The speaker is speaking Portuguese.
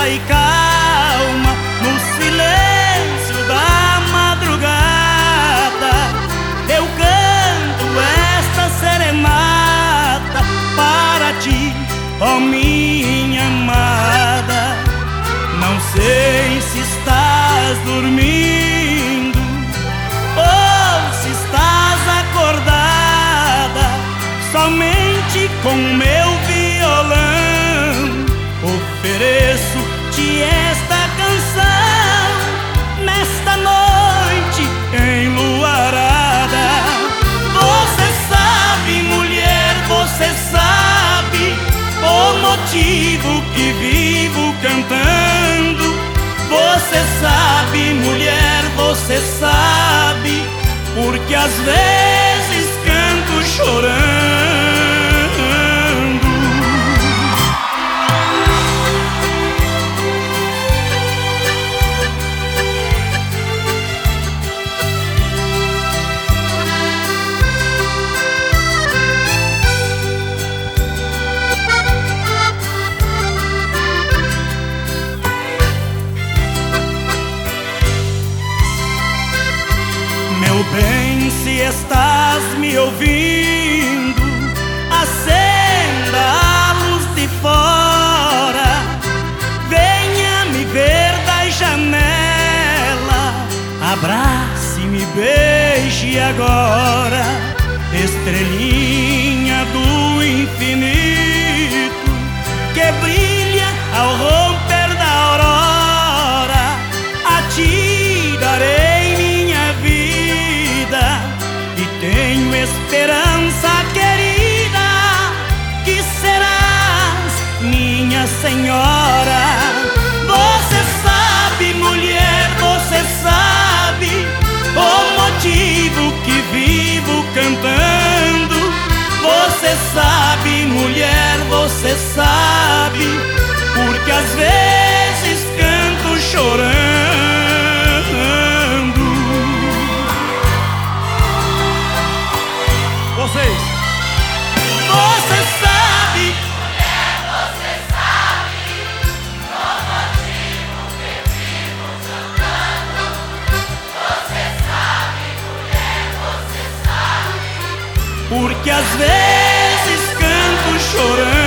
mansa e calma no silêncio da madrugada. Eu canto esta serenata para ti, ó minha amada. Não sei se estás dormindo ou se estás acordada. Somente com meu violão ofereço-te esta canção nesta noite enluarada. Você sabe, mulher, você sabe o motivo que vivo cantando. Você sabe, mulher, você sabe, porque às vezes canto chorando. Meu bem, se estás me ouvindo, acenda a luz de fora. Venha me ver da janela, abrace-me, beije agora. Estrelinha do infinito que brilha ao romper da aurora, a ti darei minha vida e tenho esperança, querida, que serás minha senhora. Você sabe, mulher, você sabe o motivo que vivo cantando. Você sabe, mulher, você sabe, porque às vezes canto chorando. Vocês. Você sabe, mulher, você sabe o motivo que vivo cantando. Você sabe, mulher, você sabe, porque às vezes canto chorando.